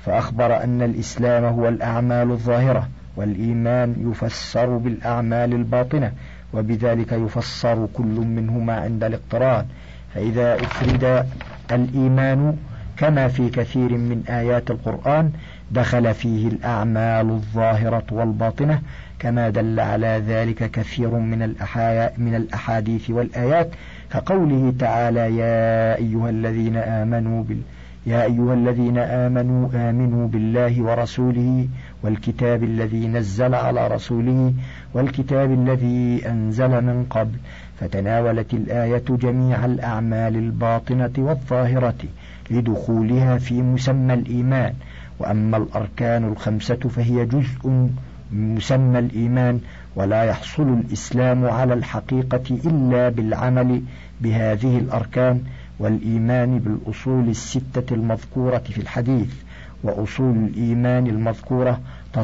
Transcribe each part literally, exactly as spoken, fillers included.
فأخبر أن الإسلام هو الأعمال الظاهرة، والإيمان يفسر بالأعمال الباطنة، وبذلك يفسر كل منهما عند الاقتران. فإذا أفرد الإيمان كما في كثير من آيات القرآن دخل فيه الأعمال الظاهرة والباطنة، كما دل على ذلك كثير من من الأحاديث والآيات، كقوله تعالى: يا أيها الذين آمنوا بال يا أيها الذين آمنوا آمنوا بالله ورسوله والكتاب الذي نزل على رسوله والكتاب الذي أنزل من قبل. فتناولت الآية جميع الأعمال الباطنة والظاهرة لدخولها في مسمى الإيمان. وأما الأركان الخمسة فهي جزء من مسمى الإيمان، ولا يحصل الإسلام على الحقيقة إلا بالعمل بهذه الأركان والإيمان بالأصول الستة المذكورة في الحديث. وأصول الإيمان المذكورة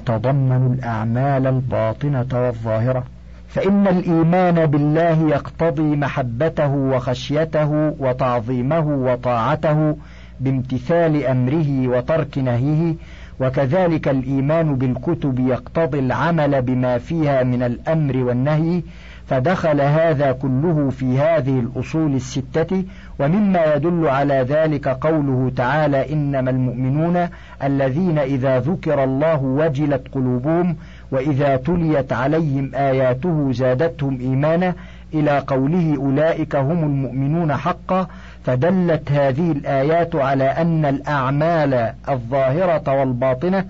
تتضمن الأعمال الباطنة والظاهرة، فإن الإيمان بالله يقتضي محبته وخشيته وتعظيمه وطاعته بامتثال أمره وترك نهيه، وكذلك الإيمان بالكتب يقتضي العمل بما فيها من الأمر والنهي، فدخل هذا كله في هذه الأصول الستة. ومما يدل على ذلك قوله تعالى: إنما المؤمنون الذين إذا ذكر الله وجلت قلوبهم وإذا تليت عليهم آياته زادتهم إيمانا، إلى قوله: أولئك هم المؤمنون حقا. فدلت هذه الآيات على أن الأعمال الظاهرة والباطنة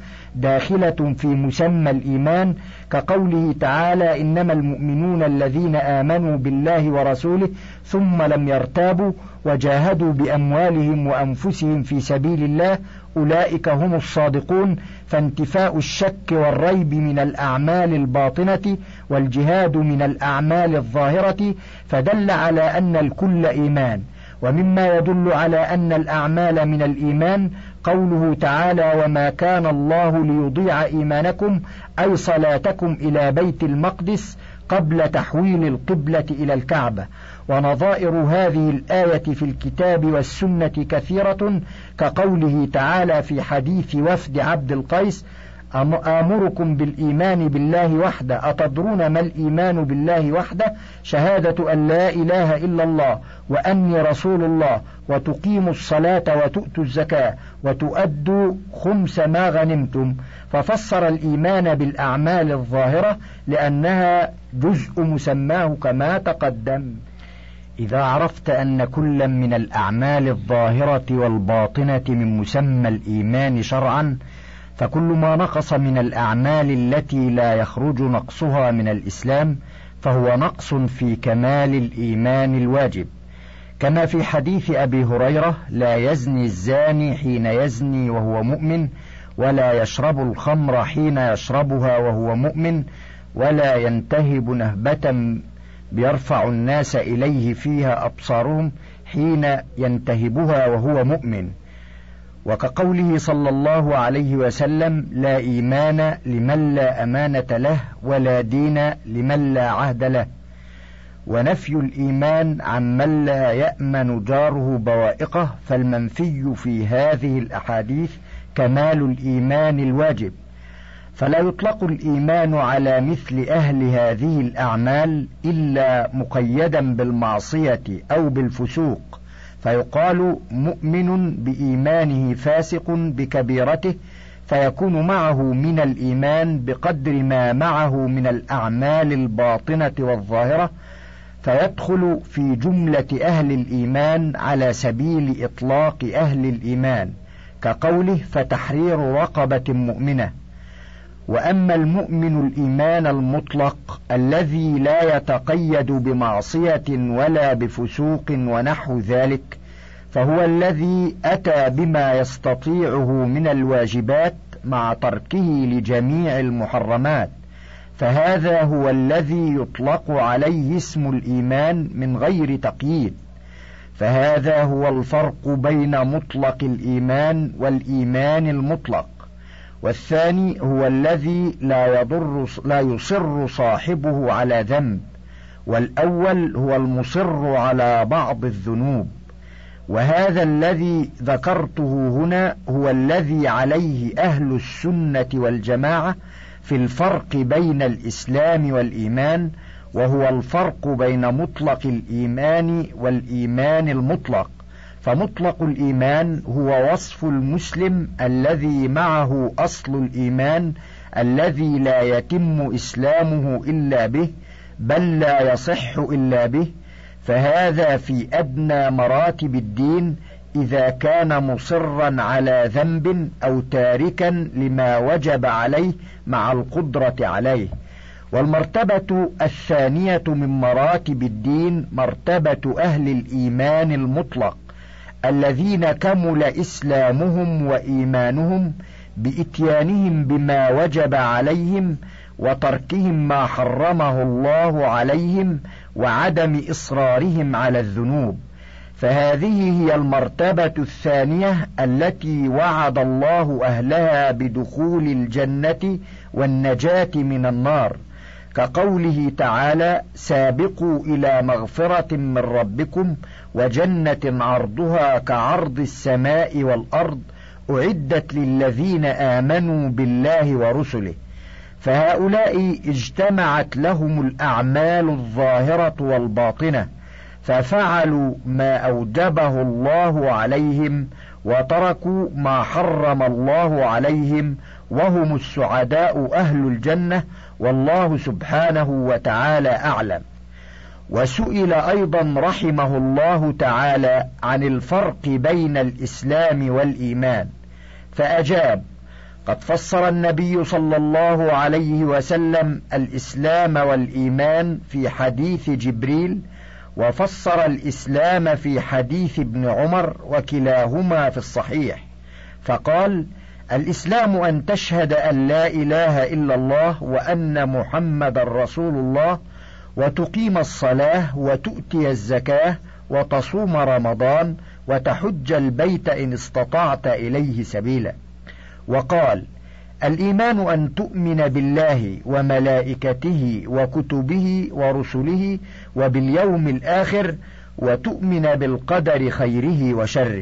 داخلة في مسمى الإيمان، كقوله تعالى: إنما المؤمنون الذين آمنوا بالله ورسوله ثم لم يرتابوا وجاهدوا بأموالهم وأنفسهم في سبيل الله أولئك هم الصادقون. فانتفاء الشك والريب من الأعمال الباطنة والجهاد من الأعمال الظاهرة، فدل على أن الكل إيمان. ومما يدل على أن الأعمال من الإيمان قوله تعالى: وما كان الله ليضيع إيمانكم أي صلاتكم إلى بيت المقدس قبل تحويل القبلة إلى الكعبة. ونظائر هذه الآية في الكتاب والسنة كثيرة، كقوله تعالى في حديث وفد عبد القيس: آمركم بالإيمان بالله وحده، أتدرون ما الإيمان بالله وحده؟ شهادة أن لا إله إلا الله وأني رسول الله، وتقيموا الصلاة وتؤتوا الزكاة وتؤدوا خمس ما غنمتم. ففسر الإيمان بالأعمال الظاهرة لأنها جزء مسماه كما تقدم. إذا عرفت أن كل من الأعمال الظاهرة والباطنة من مسمى الإيمان شرعا، فكل ما نقص من الأعمال التي لا يخرج نقصها من الإسلام فهو نقص في كمال الإيمان الواجب، كما في حديث أبي هريرة: لا يزني الزاني حين يزني وهو مؤمن، ولا يشرب الخمر حين يشربها وهو مؤمن، ولا ينتهب نهبة بيرفع الناس إليه فيها أبصارهم حين ينتهبها وهو مؤمن. وكقوله صلى الله عليه وسلم: لا إيمان لمن لا أمانة له، ولا دين لمن لا عهد له. ونفي الإيمان عن من لا يأمن جاره بوائقه، فالمنفي في هذه الأحاديث كمال الإيمان الواجب. فلا يطلق الإيمان على مثل أهل هذه الأعمال إلا مقيدا بالمعصية أو بالفسوق، فيقال مؤمن بإيمانه فاسق بكبيرته، فيكون معه من الإيمان بقدر ما معه من الأعمال الباطنة والظاهرة، فيدخل في جملة أهل الإيمان على سبيل إطلاق أهل الإيمان، كقوله: فتحرير رقبة مؤمنة. وأما المؤمن الإيمان المطلق الذي لا يتقيد بمعصية ولا بفسوق ونحو ذلك، فهو الذي أتى بما يستطيعه من الواجبات مع تركه لجميع المحرمات، فهذا هو الذي يطلق عليه اسم الإيمان من غير تقييد. فهذا هو الفرق بين مطلق الإيمان والإيمان المطلق. والثاني هو الذي لا يضر لا يصر صاحبه على ذنب، والأول هو المصر على بعض الذنوب. وهذا الذي ذكرته هنا هو الذي عليه أهل السنة والجماعة في الفرق بين الإسلام والإيمان، وهو الفرق بين مطلق الإيمان والإيمان المطلق. فمطلق الإيمان هو وصف المسلم الذي معه أصل الإيمان الذي لا يتم إسلامه إلا به، بل لا يصح إلا به، فهذا في أدنى مراتب الدين إذا كان مصرا على ذنب أو تاركا لما وجب عليه مع القدرة عليه. والمرتبة الثانية من مراتب الدين مرتبة أهل الإيمان المطلق الذين كمل إسلامهم وإيمانهم بإتيانهم بما وجب عليهم وتركهم ما حرمه الله عليهم وعدم إصرارهم على الذنوب. فهذه هي المرتبة الثانية التي وعد الله أهلها بدخول الجنة والنجاة من النار، كقوله تعالى: سابقوا إلى مغفرة من ربكم وجنة عرضها كعرض السماء والأرض أعدت للذين آمنوا بالله ورسله. فهؤلاء اجتمعت لهم الأعمال الظاهرة والباطنة، ففعلوا ما أوجبه الله عليهم وتركوا ما حرم الله عليهم، وهم السعداء أهل الجنة، والله سبحانه وتعالى أعلم. وسئل أيضا رحمه الله تعالى عن الفرق بين الإسلام والإيمان، فأجاب: قد فسر النبي صلى الله عليه وسلم الإسلام والإيمان في حديث جبريل، وفسر الإسلام في حديث ابن عمر، وكلاهما في الصحيح، فقال: الإسلام أن تشهد أن لا إله إلا الله وأن محمد رسول الله، وتقيم الصلاة وتؤتي الزكاة وتصوم رمضان وتحج البيت إن استطعت إليه سبيلا. وقال: الإيمان أن تؤمن بالله وملائكته وكتبه ورسله وباليوم الآخر، وتؤمن بالقدر خيره وشره.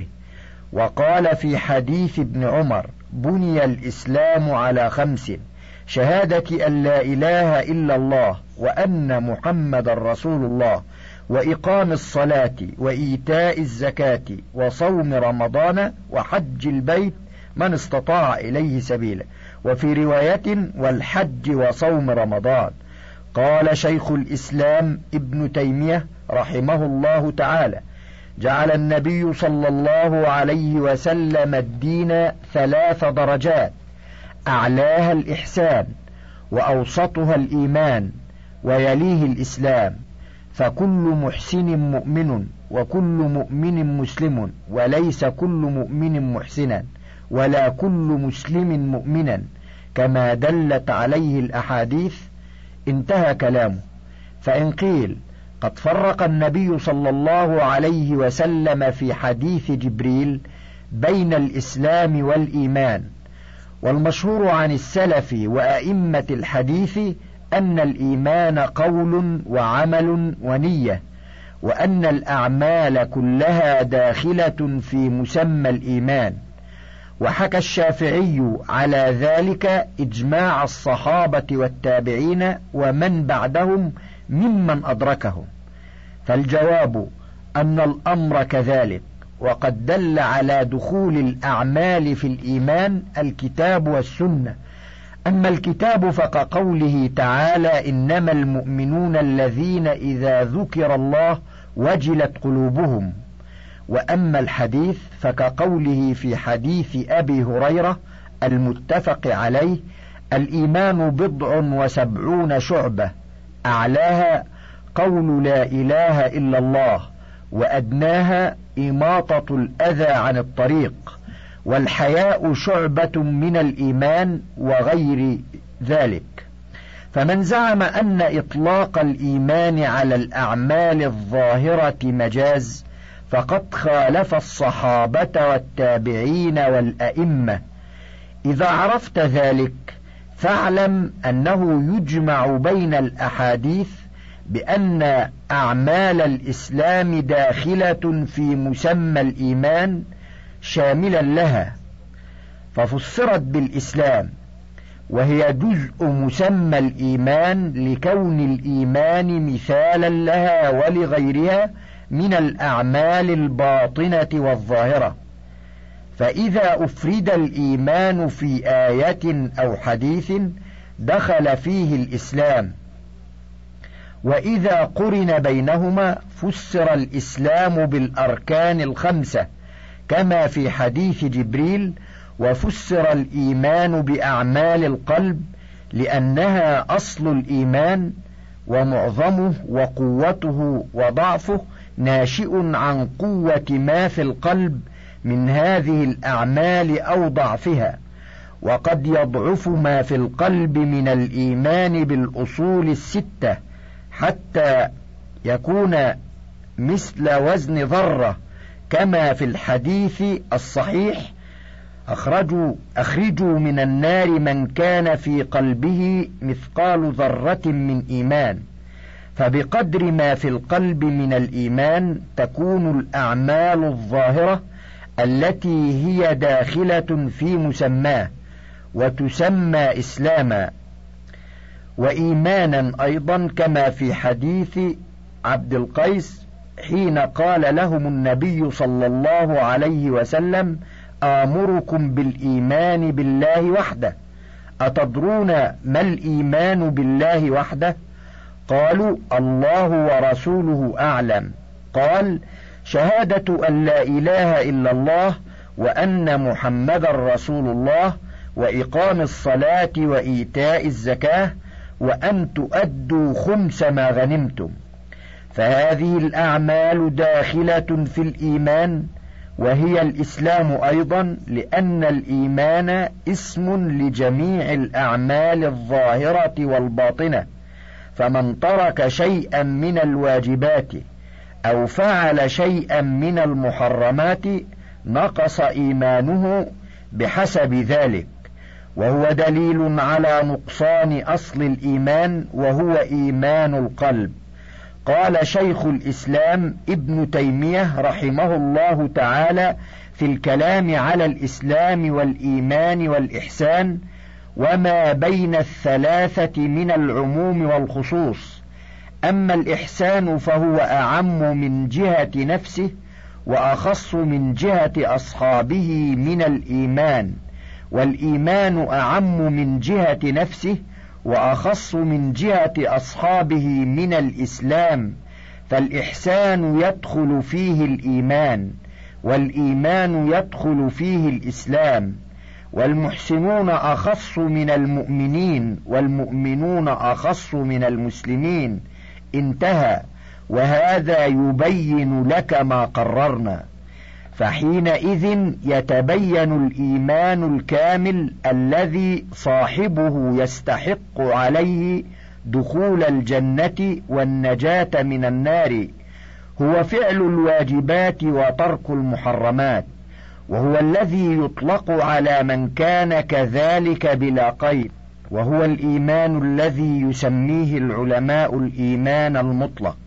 وقال في حديث ابن عمر: بني الإسلام على خمس: شهادة أن لا إله إلا الله وأن محمد رسول الله، وإقام الصلاة وإيتاء الزكاة وصوم رمضان وحج البيت من استطاع إليه سبيلا. وفي رواية: والحج وصوم رمضان. قال شيخ الإسلام ابن تيمية رحمه الله تعالى: جعل النبي صلى الله عليه وسلم الدين ثلاث درجات: أعلاها الإحسان، وأوسطها الإيمان، ويليه الإسلام. فكل محسن مؤمن، وكل مؤمن مسلم، وليس كل مؤمن محسنا، ولا كل مسلم مؤمنا، كما دلت عليه الأحاديث. انتهى كلامه. فإن قيل: قد فرق النبي صلى الله عليه وسلم في حديث جبريل بين الإسلام والإيمان، والمشهور عن السلف وأئمة الحديث أن الإيمان قول وعمل ونية، وأن الأعمال كلها داخلة في مسمى الإيمان. وحكى الشافعي على ذلك إجماع الصحابة والتابعين ومن بعدهم ممن أدركهم. فالجواب أن الأمر كذلك، وقد دل على دخول الأعمال في الإيمان الكتاب والسنة. أما الكتاب فكقوله تعالى: إنما المؤمنون الذين إذا ذكر الله وجلت قلوبهم. وأما الحديث فكقوله في حديث أبي هريرة المتفق عليه: الإيمان بضع وسبعون شعبة، أعلاها قول لا إله إلا الله، وأدناها إماطة الأذى عن الطريق، والحياء شعبة من الإيمان، وغير ذلك. فمن زعم أن إطلاق الإيمان على الأعمال الظاهرة مجاز فقد خالف الصحابة والتابعين والأئمة. إذا عرفت ذلك فاعلم أنه يجمع بين الأحاديث بأن أعمال الإسلام داخلة في مسمى الإيمان شاملا لها، ففسرت بالإسلام، وهي جزء مسمى الإيمان لكون الإيمان مثالا لها ولغيرها من الأعمال الباطنة والظاهرة. فإذا أفرد الإيمان في آية أو حديث دخل فيه الإسلام، وإذا قرن بينهما فسر الإسلام بالأركان الخمسة كما في حديث جبريل، وفسر الإيمان بأعمال القلب لأنها أصل الإيمان، ومعظمه وقوته وضعفه ناشئ عن قوة ما في القلب من هذه الأعمال أو ضعفها، وقد يضعف ما في القلب من الإيمان بالأصول الستة حتى يكون مثل وزن ذرة، كما في الحديث الصحيح: أخرجوا, أخرجوا من النار من كان في قلبه مثقال ذرة من إيمان. فبقدر ما في القلب من الإيمان تكون الأعمال الظاهرة التي هي داخلة في مسماه وتسمى إسلاما وإيمانا أيضا، كما في حديث عبد القيس حين قال لهم النبي صلى الله عليه وسلم: آمركم بالإيمان بالله وحده، أتدرون ما الإيمان بالله وحده؟ قالوا: الله ورسوله أعلم. قال: شهادة أن لا إله إلا الله وأن محمدا رسول الله، وإقام الصلاة وإيتاء الزكاة، وأن تؤدوا خمس ما غنمتم. فهذه الأعمال داخلة في الإيمان، وهي الإسلام أيضا، لأن الإيمان اسم لجميع الأعمال الظاهرة والباطنة، فمن ترك شيئا من الواجبات أو فعل شيئا من المحرمات نقص إيمانه بحسب ذلك، وهو دليل على نقصان أصل الإيمان وهو إيمان القلب. قال شيخ الإسلام ابن تيمية رحمه الله تعالى في الكلام على الإسلام والإيمان والإحسان: وما بين الثلاثة من العموم والخصوص، أما الإحسان فهو أعم من جهة نفسه وأخص من جهة أصحابه من الإيمان، والإيمان أعم من جهة نفسه وأخص من جهة أصحابه من الإسلام، فالإحسان يدخل فيه الإيمان، والإيمان يدخل فيه الإسلام، والمحسنون أخص من المؤمنين، والمؤمنون أخص من المسلمين. انتهى. وهذا يبين لك ما قررنا. فحينئذ يتبين الإيمان الكامل الذي صاحبه يستحق عليه دخول الجنة والنجاة من النار، هو فعل الواجبات وترك المحرمات، وهو الذي يطلق على من كان كذلك بلا قيد، وهو الإيمان الذي يسميه العلماء الإيمان المطلق.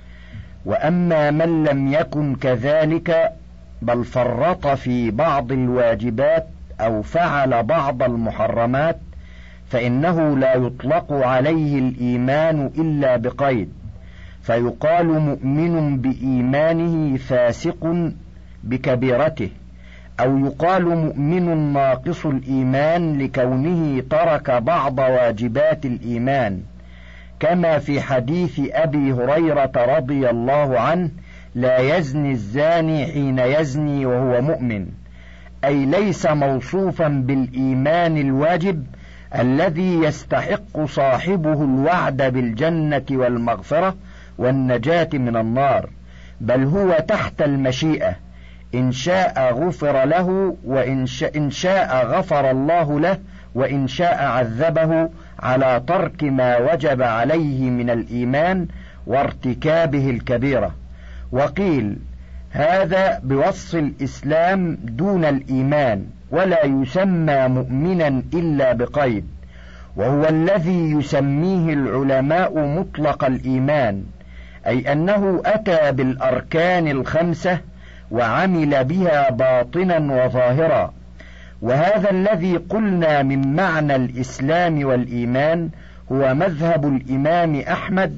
وأما من لم يكن كذلك بل فرط في بعض الواجبات أو فعل بعض المحرمات فإنه لا يطلق عليه الإيمان إلا بقيد، فيقال مؤمن بإيمانه فاسق بكبيرته، أو يقال مؤمن ناقص الإيمان لكونه ترك بعض واجبات الإيمان، كما في حديث أبي هريرة رضي الله عنه: لا يزني الزاني حين يزني وهو مؤمن، أي ليس موصوفا بالإيمان الواجب الذي يستحق صاحبه الوعد بالجنة والمغفرة والنجاة من النار، بل هو تحت المشيئة، إن شاء غفر له وإن شاء غفر الله له، وإن شاء عذبه على ترك ما وجب عليه من الإيمان وارتكابه الكبيرة. وقيل هذا بوصف الإسلام دون الإيمان، ولا يسمى مؤمنا إلا بقيد. وهو الذي يسميه العلماء مطلق الإيمان، أي أنه أتى بالأركان الخمسة وعمل بها باطنا وظاهرا. وهذا الذي قلنا من معنى الإسلام والإيمان هو مذهب الإمام أحمد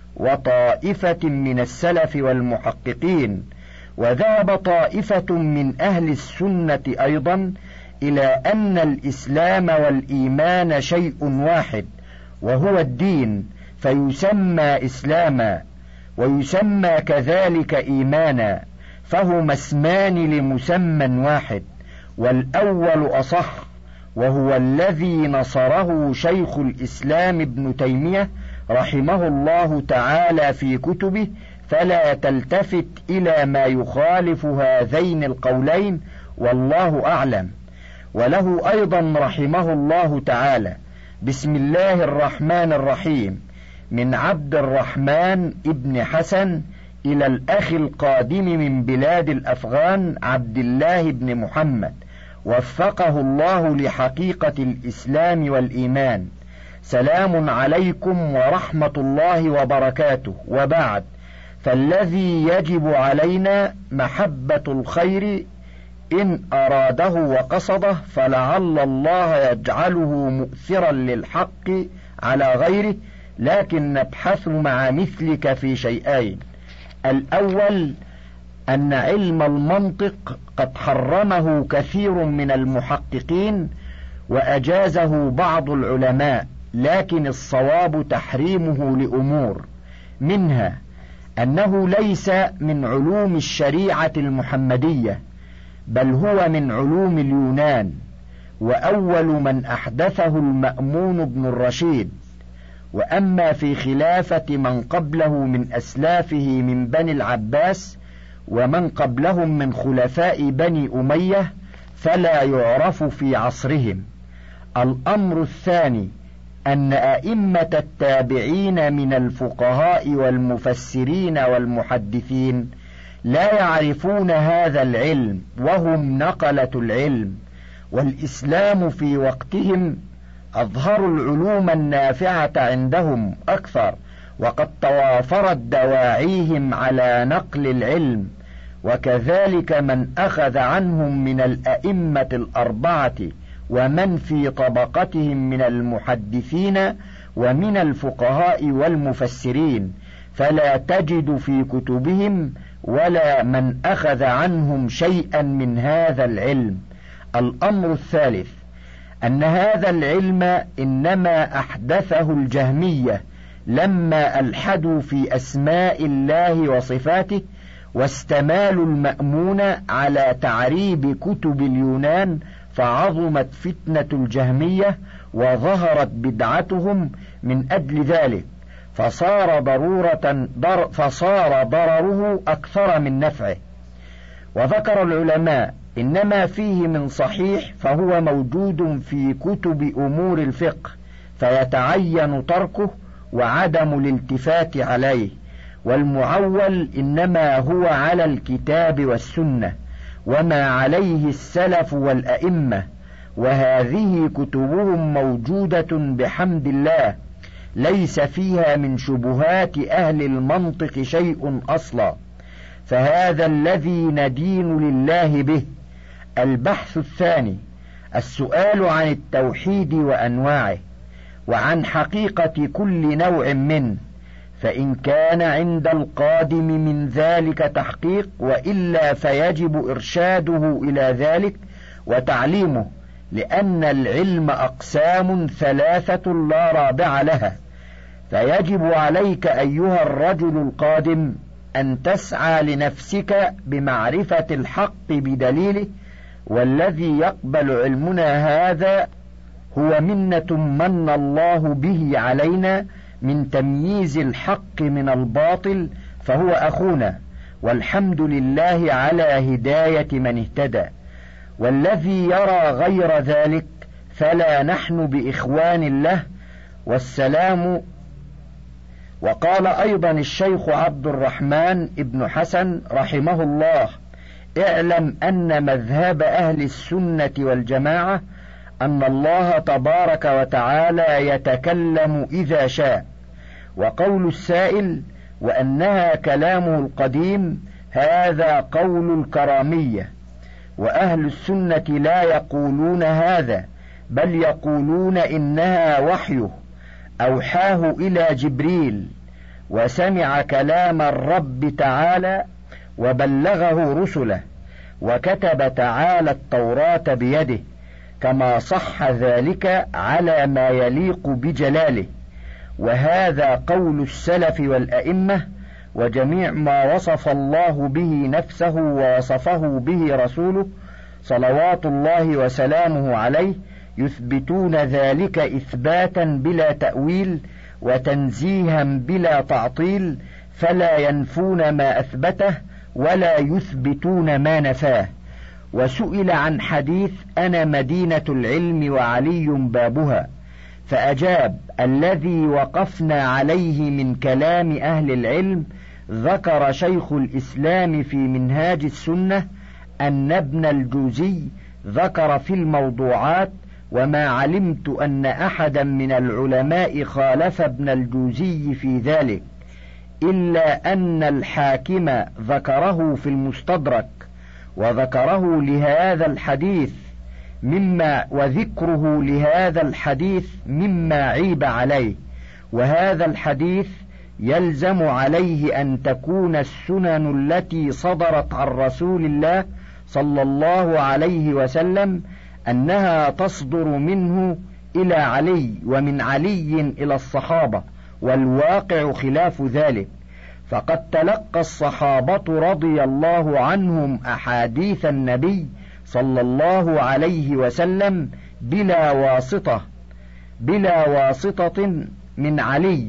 وطائفة من السلف والمحققين، وذهب طائفة من أهل السنة أيضا إلى أن الإسلام والإيمان شيء واحد وهو الدين، فيسمى إسلاما ويسمى كذلك إيمانا، فهما اسمان لمسمى واحد، والأول أصح، وهو الذي نصره شيخ الإسلام ابن تيمية رحمه الله تعالى في كتبه، فلا تلتفت إلى ما يخالف هذين القولين والله أعلم. وله أيضا رحمه الله تعالى بسم الله الرحمن الرحيم من عبد الرحمن ابن حسن إلى الأخ القادم من بلاد الأفغان عبد الله بن محمد، وفقه الله لحقيقة الإسلام والإيمان. سلام عليكم ورحمة الله وبركاته، وبعد، فالذي يجب علينا محبة الخير إن أراده وقصده، فلعل الله يجعله مؤثرا للحق على غيره، لكن نبحث مع مثلك في شيئين. الأول أن علم المنطق قد حرمه كثير من المحققين وأجازه بعض العلماء، لكن الصواب تحريمه لأمور، منها أنه ليس من علوم الشريعة المحمدية، بل هو من علوم اليونان، وأول من أحدثه المأمون بن الرشيد. وأما في خلافة من قبله من أسلافه من بني العباس ومن قبلهم من خلفاء بني أمية فلا يعرف في عصرهم. الأمر الثاني أن أئمة التابعين من الفقهاء والمفسرين والمحدثين لا يعرفون هذا العلم، وهم نقلة العلم، والإسلام في وقتهم أظهر العلوم النافعة عندهم أكثر، وقد توافرت دواعيهم على نقل العلم. وكذلك من أخذ عنهم من الأئمة الأربعة ومن في طبقتهم من المحدثين ومن الفقهاء والمفسرين، فلا تجد في كتبهم ولا من أخذ عنهم شيئا من هذا العلم. الأمر الثالث أن هذا العلم إنما أحدثه الجهمية لما ألحدوا في أسماء الله وصفاته، واستمالوا المأمون على تعريب كتب اليونان، فعظمت فتنة الجهمية وظهرت بدعتهم من أجل ذلك، فصار ضرورة در فصار ضرره أكثر من نفعه. وذكر العلماء إنما فيه من صحيح فهو موجود في كتب أمور الفقه، فيتعين تركه وعدم الالتفات عليه، والمعول إنما هو على الكتاب والسنة وما عليه السلف والأئمة، وهذه كتبهم موجودة بحمد الله، ليس فيها من شبهات أهل المنطق شيء أصلا، فهذا الذي ندين لله به. البحث الثاني السؤال عن التوحيد وأنواعه، وعن حقيقة كل نوع منه، فإن كان عند القادم من ذلك تحقيق، وإلا فيجب إرشاده إلى ذلك وتعليمه، لأن العلم أقسام ثلاثة لا رابع لها. فيجب عليك أيها الرجل القادم أن تسعى لنفسك بمعرفة الحق بدليله، والذي يقبل علمنا هذا هو منة من الله به علينا من تمييز الحق من الباطل، فهو أخونا، والحمد لله على هداية من اهتدى. والذي يرى غير ذلك فلا نحن بإخوان له، والسلام. وقال أيضا الشيخ عبد الرحمن ابن حسن رحمه الله: اعلم أن مذهب أهل السنة والجماعة أن الله تبارك وتعالى يتكلم إذا شاء، وقول السائل وأنها كلامه القديم هذا قول الكرامية، وأهل السنة لا يقولون هذا، بل يقولون إنها وحيه أوحاه إلى جبريل، وسمع كلام الرب تعالى وبلغه رسله، وكتب تعالى التوراة بيده، كما صح ذلك على ما يليق بجلاله. وهذا قول السلف والأئمة، وجميع ما وصف الله به نفسه ووصفه به رسوله صلوات الله وسلامه عليه يثبتون ذلك إثباتا بلا تأويل وتنزيها بلا تعطيل، فلا ينفون ما أثبته ولا يثبتون ما نفاه. وسئل عن حديث أنا مدينة العلم وعلي بابها، فأجاب الذي وقفنا عليه من كلام أهل العلم. ذكر شيخ الإسلام في منهاج السنة أن ابن الجوزي ذكر في الموضوعات، وما علمت أن أحدا من العلماء خالف ابن الجوزي في ذلك، إلا أن الحاكم ذكره في المستدرك، وذكره لهذا الحديث مما وذكره لهذا الحديث مما عيب عليه. وهذا الحديث يلزم عليه أن تكون السنن التي صدرت عن رسول الله صلى الله عليه وسلم أنها تصدر منه إلى علي، ومن علي إلى الصحابة، والواقع خلاف ذلك. فقد تلقى الصحابة رضي الله عنهم أحاديث النبي صلى الله عليه وسلم بلا واسطة بلا واسطة من علي،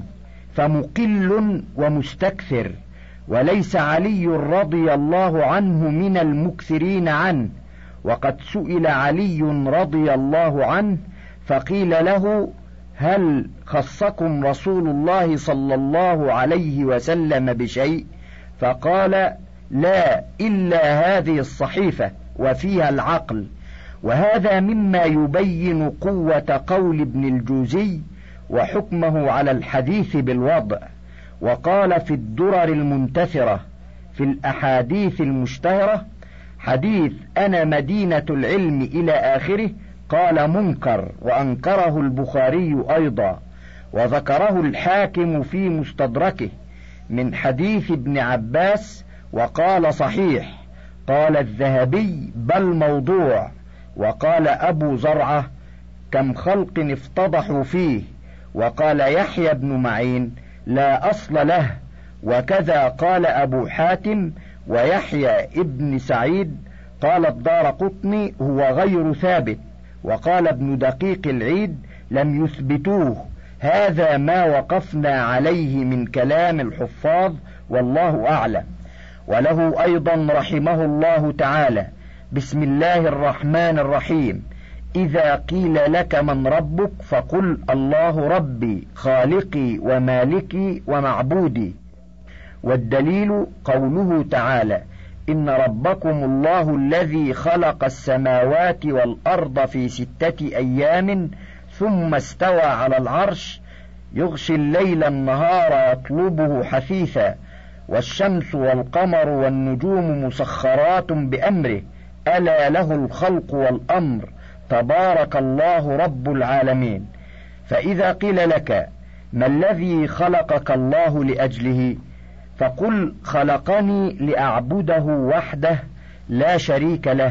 فمقل ومستكثر، وليس علي رضي الله عنه من المكثرين عنه. وقد سئل علي رضي الله عنه فقيل له هل خصكم رسول الله صلى الله عليه وسلم بشيء؟ فقال لا، إلا هذه الصحيفة وفيها العقل. وهذا مما يبين قوة قول ابن الجوزي وحكمه على الحديث بالوضع. وقال في الدرر المنتثرة في الأحاديث المشتهرة حديث أنا مدينة العلم إلى آخره قال منكر، وأنكره البخاري أيضا، وذكره الحاكم في مستدركه من حديث ابن عباس وقال صحيح. قال الذهبي بل موضوع. وقال أبو زرعة كم خلق افتضحوا فيه. وقال يحيى بن معين لا أصل له. وكذا قال أبو حاتم ويحيى ابن سعيد. قال الدارقطني هو غير ثابت. وقال ابن دقيق العيد لم يثبتوه. هذا ما وقفنا عليه من كلام الحفاظ والله أعلم. وله أيضا رحمه الله تعالى بسم الله الرحمن الرحيم إذا قيل لك من ربك فقل الله ربي خالقي ومالكي ومعبودي. والدليل قوله تعالى إن ربكم الله الذي خلق السماوات والأرض في ستة أيام ثم استوى على العرش يغشي الليل النهار يطلبه حثيثا والشمس والقمر والنجوم مسخرات بأمره ألا له الخلق والأمر تبارك الله رب العالمين. فإذا قيل لك ما الذي خلقك الله لأجله فقل خلقني لأعبده وحده لا شريك له.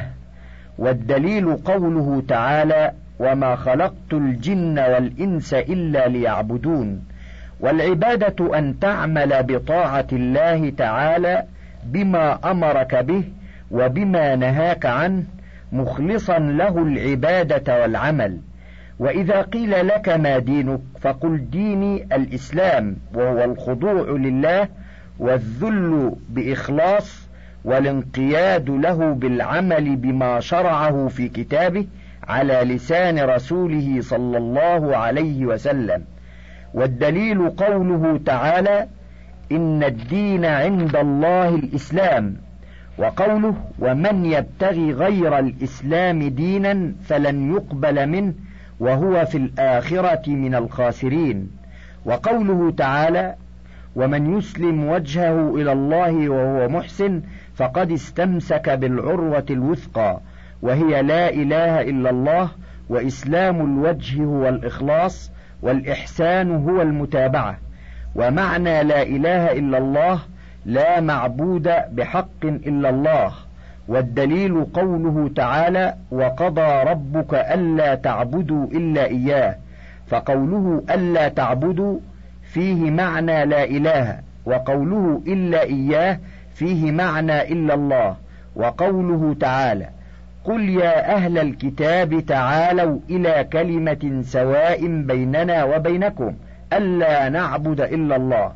والدليل قوله تعالى وما خلقت الجن والإنس إلا ليعبدون. والعبادة أن تعمل بطاعة الله تعالى بما أمرك به وبما نهاك عنه مخلصا له العبادة والعمل. وإذا قيل لك ما دينك فقل ديني الإسلام وهو الخضوع لله والذل بإخلاص والانقياد له بالعمل بما شرعه في كتابه على لسان رسوله صلى الله عليه وسلم. والدليل قوله تعالى إن الدين عند الله الإسلام. وقوله ومن يبتغي غير الإسلام دينا فلن يقبل منه وهو في الآخرة من الخاسرين. وقوله تعالى ومن يسلم وجهه إلى الله وهو محسن فقد استمسك بالعروة الوثقى وهي لا إله إلا الله، وإسلام الوجه هو الإخلاص، والإحسان هو المتابعة. ومعنى لا إله إلا الله لا معبود بحق إلا الله، والدليل قوله تعالى وقضى ربك ألا تعبدوا إلا إياه، فقوله ألا تعبدوا فيه معنى لا إله، وقوله إلا إياه فيه معنى إلا الله. وقوله تعالى قل يا أهل الكتاب تعالوا إلى كلمة سواء بيننا وبينكم ألا نعبد إلا الله،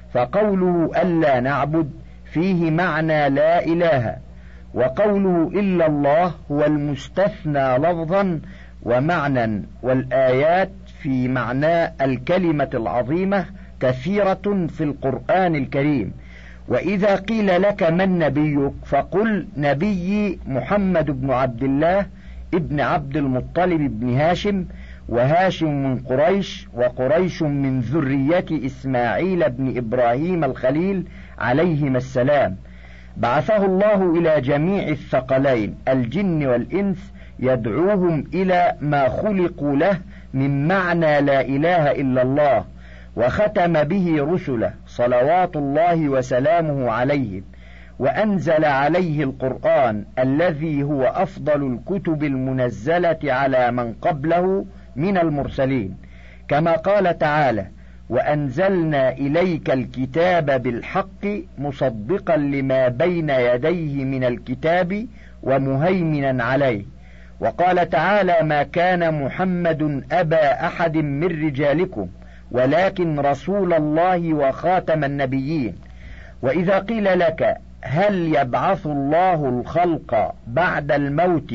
فقوله ألا نعبد فيه معنى لا إله، وقوله إلا الله هو المستثنى لفظا ومعنى، والآيات في معنى الكلمة العظيمة كثيرة في القرآن الكريم. وإذا قيل لك من نبيك فقل نبي محمد بن عبد الله ابن عبد المطلب بن هاشم، وهاشم من قريش، وقريش من ذرية إسماعيل بن إبراهيم الخليل عليهما السلام. بعثه الله إلى جميع الثقلين الجن والإنس يدعوهم إلى ما خلقوا له من معنى لا إله إلا الله، وختم به رسله صلوات الله وسلامه عليهم، وأنزل عليه القرآن الذي هو أفضل الكتب المنزلة على من قبله من المرسلين، كما قال تعالى وأنزلنا إليك الكتاب بالحق مصدقا لما بين يديه من الكتاب ومهيمنا عليه. وقال تعالى ما كان محمد أبا أحد من رجالكم ولكن رسول الله وخاتم النبيين. وإذا قيل لك هل يبعث الله الخلق بعد الموت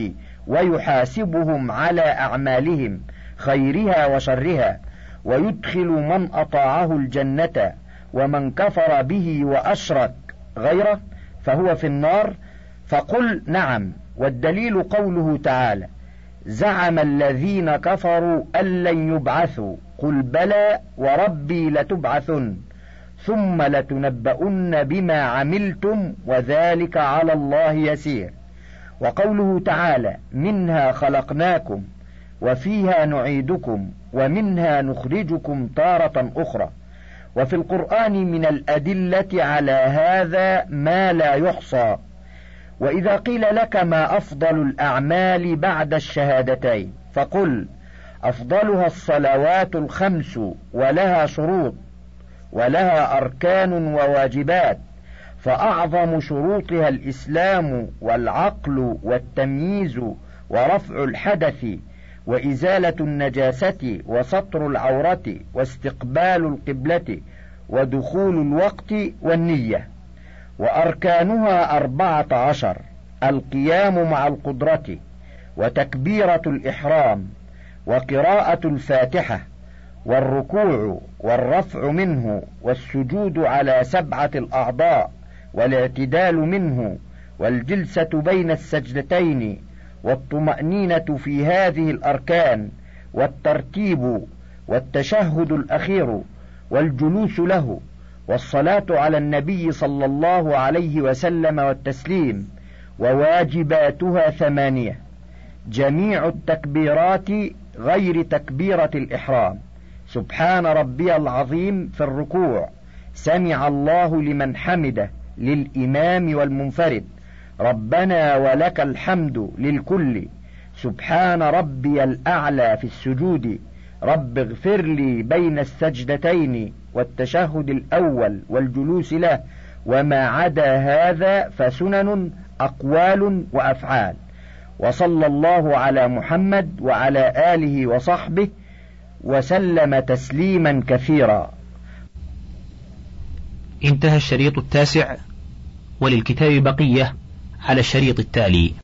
ويحاسبهم على أعمالهم خيرها وشرها ويدخل من أطاعه الجنة ومن كفر به وأشرك غيره فهو في النار، فقل نعم، والدليل قوله تعالى زعم الذين كفروا أن لن يبعثوا قل بلى وربي لتبعثن ثم لتنبؤن بما عملتم وذلك على الله يسير. وقوله تعالى منها خلقناكم وفيها نعيدكم ومنها نخرجكم تارة أخرى. وفي القرآن من الأدلة على هذا ما لا يحصى. وإذا قيل لك ما أفضل الأعمال بعد الشهادتين فقل أفضلها الصلوات الخمس، ولها شروط ولها أركان وواجبات، فأعظم شروطها الإسلام والعقل والتمييز ورفع الحدث وإزالة النجاسة وسطر العورة واستقبال القبلة ودخول الوقت والنية. وأركانها أربعة عشر: القيام مع القدرة، وتكبيرة الإحرام، وقراءة الفاتحة، والركوع والرفع منه، والسجود على سبعة الأعضاء، والاعتدال منه، والجلسة بين السجدتين، والطمأنينة في هذه الأركان، والترتيب، والتشهد الأخير، والجلوس له، والصلاة على النبي صلى الله عليه وسلم والتسليم. وواجباتها ثمانية: جميع التكبيرات غير تكبيرة الإحرام، سبحان ربي العظيم في الركوع، سمع الله لمن حمده للإمام والمنفرد، ربنا ولك الحمد للكل، سبحان ربي الأعلى في السجود، رب اغفر لي بين السجدتين، والتشهد الأول والجلوس له، وما عدا هذا فسنن أقوال وأفعال. وصلى الله على محمد وعلى آله وصحبه وسلم تسليما كثيرا. انتهى الشريط التاسع، وللكتاب بقية على الشريط التالي.